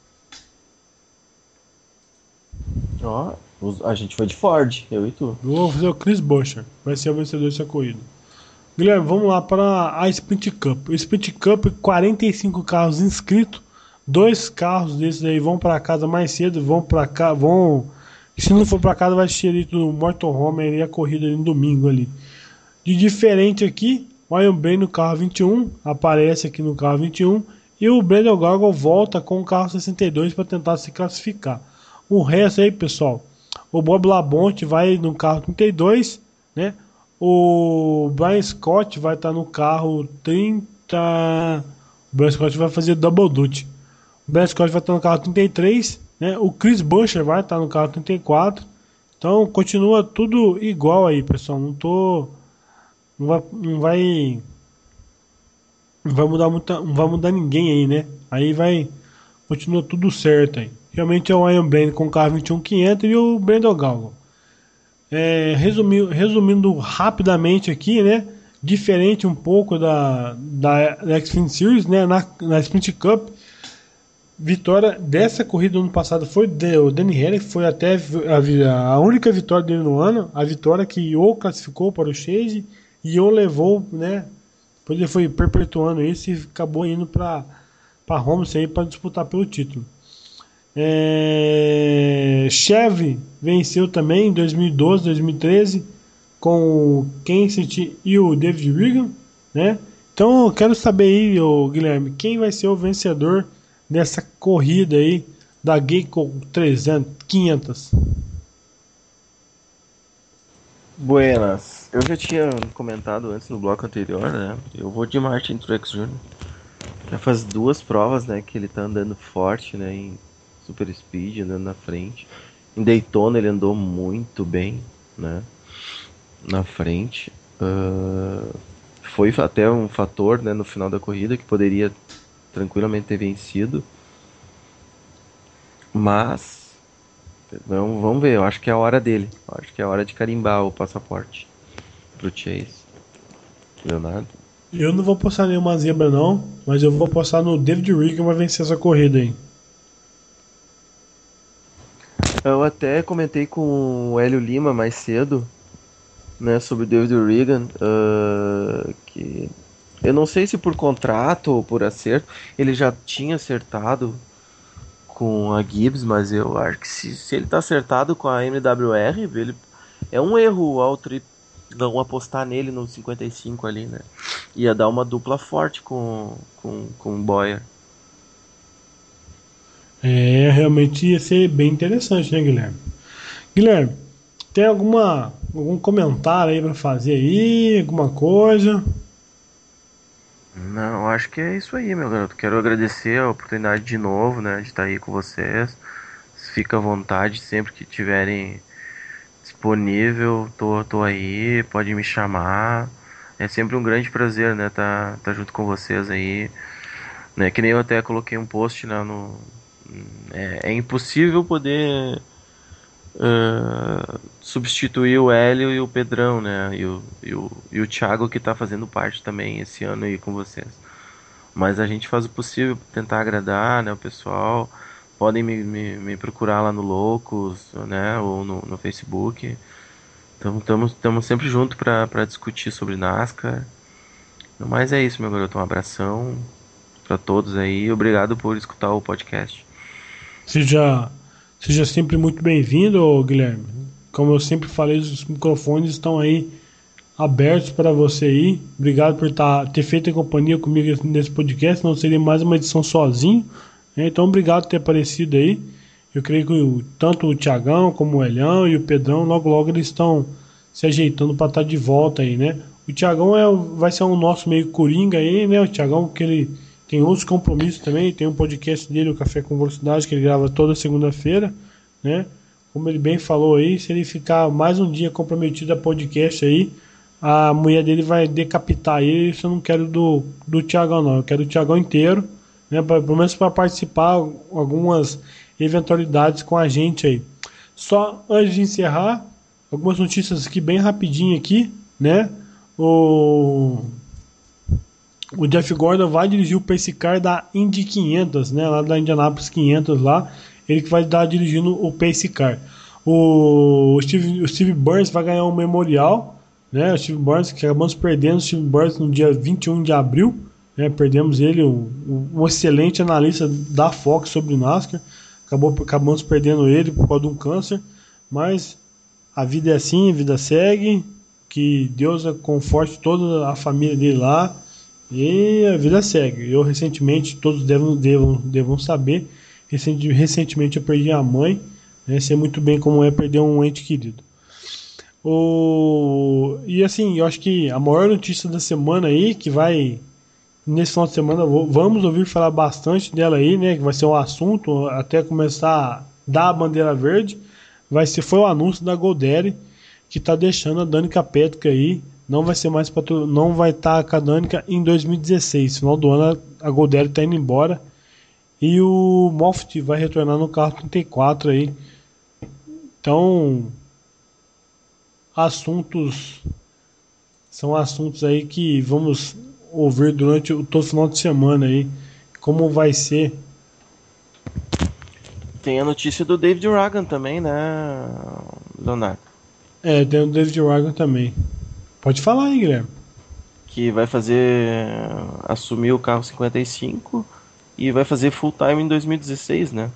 Ó, a gente foi de Ford, eu e tu. Eu vou fazer o Chris Buescher. Vai ser o vencedor dessa corrida. Guilherme, vamos lá para a Sprint Cup. O Sprint Cup, 45 carros inscritos. 2 carros desses aí vão para casa mais cedo. Vão para cá, se não for para casa, vai assistir ali do Motorhome ali a corrida ali no domingo ali. De diferente aqui, o Iron Bay no carro 21 aparece aqui no carro 21 E o Brandon Goggle volta com o carro 62 para tentar se classificar. O resto aí, pessoal, o Bob Labonte vai no carro 32, né? O Brian Scott vai estar no carro 30. O Brian Scott vai fazer double duty. O Brian Scott vai estar no carro 33, né? O Chris Buescher vai estar no carro 34. Então continua tudo igual aí, pessoal. Não vai mudar não vai mudar ninguém aí, né? Aí continua tudo certo aí. Realmente é o Ian Brand com o carro 21500 e o Brandon Goggle. Resumindo rapidamente aqui, né? Diferente um pouco da Xfinity Series, né? Na Sprint Cup, vitória dessa corrida do ano passado foi o Danny Henry, foi até a única vitória dele no ano, a vitória que o classificou para o Chase e o levou, né? Depois ele foi perpetuando isso e acabou indo para Homestead para disputar pelo título. Chevy venceu também em 2012, 2013 com o Ken City e o David Regan, né? Então eu quero saber aí, Guilherme, quem vai ser o vencedor dessa corrida aí da Geico 500. Buenas. Eu já tinha comentado antes no bloco anterior, né? Eu vou de Martin Truex Jr. Já faz 2 provas, né, que ele tá andando forte, né, em Super Speed, andando na frente. Em Daytona ele andou muito bem, né, na frente. Foi até um fator, né, no final da corrida que poderia tranquilamente ter vencido. Mas vamos ver, eu acho que é a hora dele. Eu acho que é a hora de carimbar o passaporte pro Chase. Leonardo? Eu não vou postar nenhuma zebra não, mas eu vou postar no David Regan vai vencer essa corrida aí. Eu até comentei com o Hélio Lima mais cedo, né, sobre o David Regan, que eu não sei se por contrato ou por acerto, ele já tinha acertado com a Gibbs, mas eu acho que se ele tá acertado com a MWR, ele é um erro ao não apostar nele no 55 ali, né? Ia dar uma dupla forte com o Bowyer. Realmente ia ser bem interessante, né, Guilherme? Guilherme, tem algum comentário aí pra fazer aí? Alguma coisa? Não, acho que é isso aí, meu garoto. Quero agradecer a oportunidade de novo, né, de estar aí com vocês. Fica à vontade sempre que tiverem disponível, tô aí, pode me chamar. É sempre um grande prazer, né, tá junto com vocês aí, né, que nem eu até coloquei um post, né, é impossível poder substituir o Hélio e o Pedrão, né, e o Thiago que tá fazendo parte também esse ano aí com vocês. Mas a gente faz o possível para tentar agradar, né, o pessoal. Podem me procurar lá no Loucos, né, ou no Facebook. Estamos sempre juntos para discutir sobre NASCAR. Mas é isso, meu garoto. Um abração para todos aí. Obrigado por escutar o podcast. Seja sempre muito bem-vindo, Guilherme. Como eu sempre falei, os microfones estão aí abertos para você aí. Obrigado por ter feito a companhia comigo nesse podcast. Não seria mais uma edição sozinho, né? Então, obrigado por ter aparecido aí. Eu creio que tanto o Thiagão como o Elhão e o Pedrão, logo logo eles estão se ajeitando para estar de volta aí, né? O Thiagão vai ser um nosso meio coringa aí, né? O Thiagão, que ele tem outros compromissos também. Tem um podcast dele, o Café com Velocidade, que ele grava toda segunda-feira, né? Como ele bem falou aí, se ele ficar mais um dia comprometido a podcast aí, a mulher dele vai decapitar ele. Isso eu não quero do Thiagão, não. Eu quero o Thiagão inteiro, né? Pelo menos para participar algumas eventualidades com a gente aí. Só antes de encerrar, algumas notícias aqui bem rapidinho aqui, né? O Jeff Gordon vai dirigir o Pace Car da Indy 500, né? Lá da Indianapolis 500 lá. Ele que vai estar dirigindo o Pace Car. O Steve Burns vai ganhar um memorial, né? O Steve Burns, que acabamos perdendo o Steve Burns no dia 21 de abril, né? Perdemos ele, um excelente analista da Fox sobre NASCAR. Acabamos perdendo ele por causa de um câncer, mas a vida é assim, a vida segue. Que Deus conforte toda a família dele lá E a vida segue. Eu recentemente, todos devam saber, recentemente eu perdi a mãe, né? Sei muito bem como é perder um ente querido. E assim, eu acho que a maior notícia da semana aí, que vai, nesse final de semana, vamos ouvir falar bastante dela aí, né? Que vai ser um assunto, até começar a dar a bandeira verde, foi o anúncio da GoDaddy, que tá deixando a Danica Patrick aí, não vai ser mais não vai estar com a Danica em 2016. Final do ano a GoDaddy tá indo embora. E o Moffat vai retornar no carro 34 aí. Então, são assuntos aí que vamos ouvir durante todo final de semana aí. Como vai ser. Tem a notícia do David Ragan também, né, Leonardo? Tem o David Ragan também. Pode falar aí, Guilherme. Que vai assumir o carro 55 e vai fazer full time em 2016, né?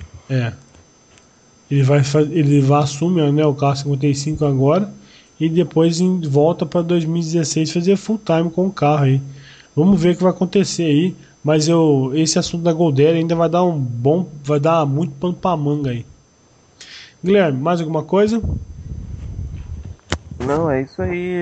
Ele vai assumir, né, o carro 55 agora e depois volta para 2016 fazer full time com o carro aí. Vamos ver o que vai acontecer aí, mas esse assunto da GoDaddy ainda vai dar muito pano pra manga aí. Guilherme, mais alguma coisa? Não, é isso aí.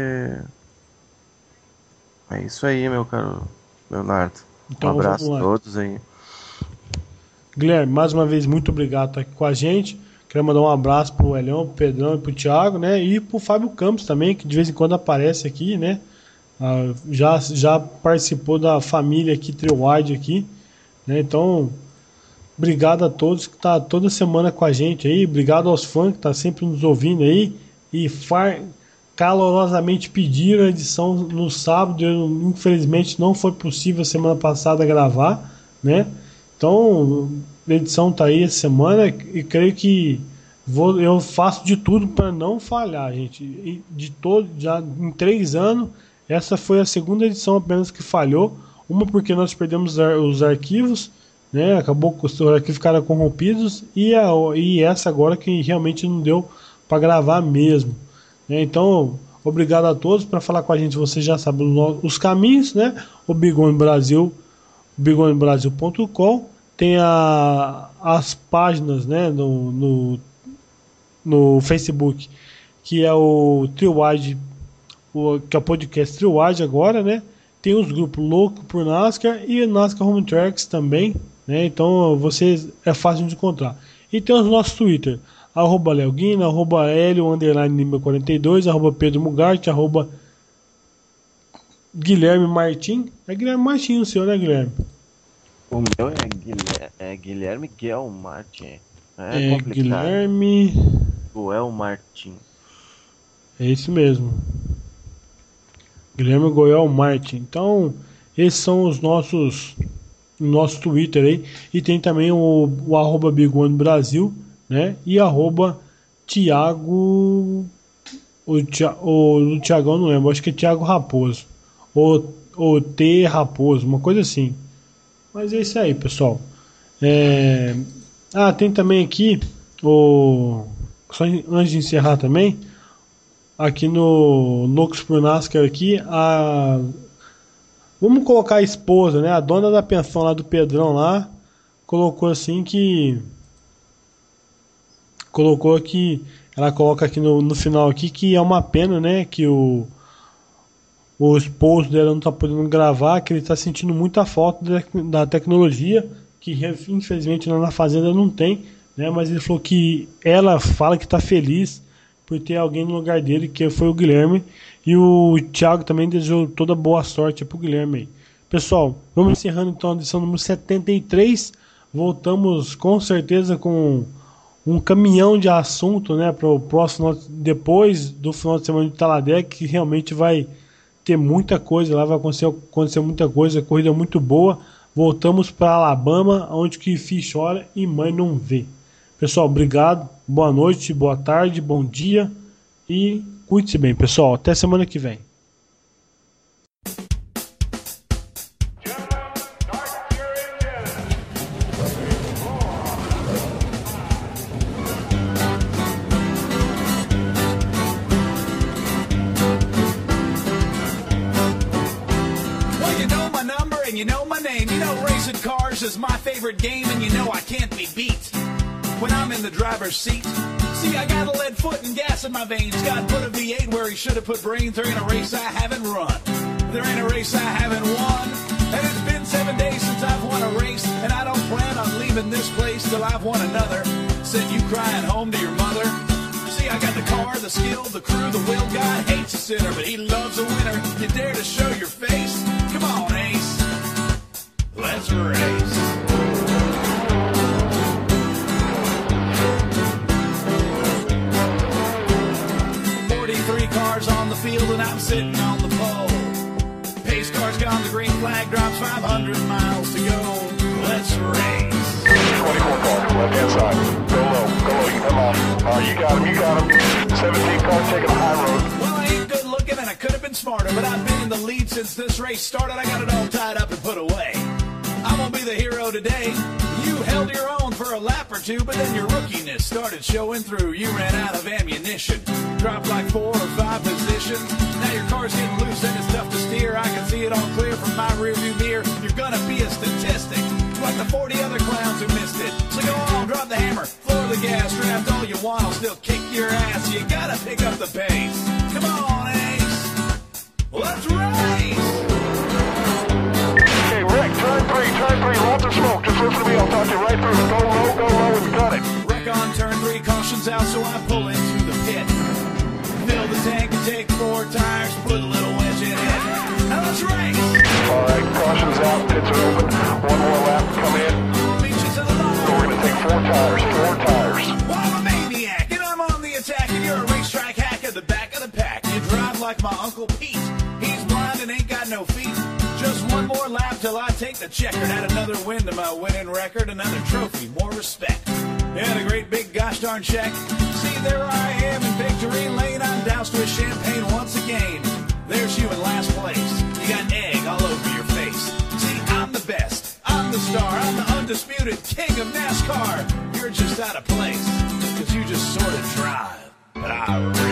É isso aí, meu caro Leonardo. Então, um abraço vamos lá. a todos aí. Guilherme, mais uma vez, muito obrigado por estar aqui com a gente. Quero mandar um abraço pro Elhão, pro Pedrão e pro Thiago, né? E pro Fábio Campos também, que de vez em quando aparece aqui, né? Já participou da família aqui, Triwide aqui, né? Então, obrigado a todos que tá toda semana com a gente aí. Obrigado aos fãs que tá sempre nos ouvindo aí. E calorosamente pediram a edição no sábado. Infelizmente não foi possível semana passada gravar, né? Então, a edição tá aí essa semana e creio que eu faço de tudo para não falhar, gente. E já em 3 anos, essa foi a segunda edição apenas que falhou. Uma porque nós perdemos os arquivos, né? Acabou que os arquivos ficaram corrompidos e essa agora que realmente não deu para gravar mesmo, né? Então, obrigado a todos. Para falar com a gente, você já sabe os caminhos, né? O Bigone Brasil, bigonebrasil.com, tem as páginas, né, no Facebook, que é o Triwide, que é o podcast Triwide agora, né? Tem os grupos Louco por NASCAR e NASCAR Home Tracks também, né? Então é fácil de encontrar. E tem os nossos Twitter, @LeoGuina, @Helio_Lima42, @Pedro Mugarte, Guilherme Martim. É Guilherme Martim o seu, né, Guilherme? O meu é Guilherme Guel Martin. É complicado. Guilherme Guel Martin. É isso mesmo. Guilherme Goel Martin. Então, esses são os nosso Twitter aí. E tem também o @Big One Brasil, né? E @Thiago. O Thiagão não lembro, acho que é Thiago Raposo. Ou T Raposo, uma coisa assim. Mas é isso aí, pessoal. Tem também aqui só antes de encerrar também, aqui no Loucos por NASCAR aqui, vamos colocar a esposa, né? A dona da pensão lá do Pedrão lá, colocou aqui, ela coloca aqui no final aqui que é uma pena, né? Que o esposo dela não tá podendo gravar, que ele tá sentindo muita falta da tecnologia, que infelizmente lá na fazenda não tem, né? Mas ele falou que ela fala que tá feliz por ter alguém no lugar dele, que foi o Guilherme, e o Thiago também desejou toda boa sorte pro Guilherme aí. Pessoal, vamos encerrando então a edição número 73, voltamos com certeza com um caminhão de assunto, né, para o próximo, depois do final de semana de Talladega, que realmente vai ter muita coisa lá, vai acontecer muita coisa, corrida muito boa. Voltamos para Alabama, onde que filho chora e mãe não vê. Pessoal, obrigado, boa noite, boa tarde, bom dia e cuide-se bem, pessoal. Até semana que vem. you know my name. You know racing cars is my favorite game, and you know I can't be beat when I'm in the driver's seat. See, I got a lead foot and gas in my veins. God put a V8 where he should have put brains. There ain't a race I haven't run. There ain't a race I haven't won. And it's been 7 days since I've won a race, and I don't plan on leaving this place till I've won another. Send you crying home to your mother. See, I got the car, the skill, the crew, the will. God hates a sinner, but he loves a winner. You dare to show your face? Come on, Ace. Let's race. 43 cars on the field, and I'm sitting on the pole. Pace car's gone, the green flag drops, 500 miles to go. Let's race. 24 cars, left hand side. Go low, come on. You got him. 17 cars taking a high road. Well, I ain't good looking and I could have been smarter, but I've been in the lead since this race started. I got it all tied up and put away. I'm gonna be the hero today. You held your own for a lap or two, but then your rookiness started showing through. You ran out of ammunition, dropped like 4 or 5 positions. Now your car's getting loose and it's tough to steer. I can see it all clear from my rearview mirror. You're gonna be a statistic, like the 40 other clowns who missed it. So go on, drop the hammer, floor the gas, draft all you want, I'll still kick your ass. You gotta pick up the pace. Come on, Ace. Let's race. Okay, Rick, turn three, lots of smoke. Just listen to me, I'll talk you right through. Go low, and we got it. Wreck on turn 3, caution's out, so I pull into the pit. Fill the tank and take 4 tires, put a little wedge in it. Now let's race. All right, caution's out, pits are open. One more lap, come in. Beat you to the line. So we're gonna take 4 tires. Well, I'm a maniac, and I'm on the attack, and you're a racetrack hack at the back of the pack. You drive like my Uncle Pete. He's blind and ain't got no feet. Just one more lap till I take the checker. Add another win to my winning record, another trophy, more respect. And a great big gosh darn check. See, there I am in victory lane. I'm doused with champagne once again. There's you in last place. You got egg all over your face. See, I'm the best. I'm the star. I'm the undisputed king of NASCAR. You're just out of place, 'cause you just sort of drive. But I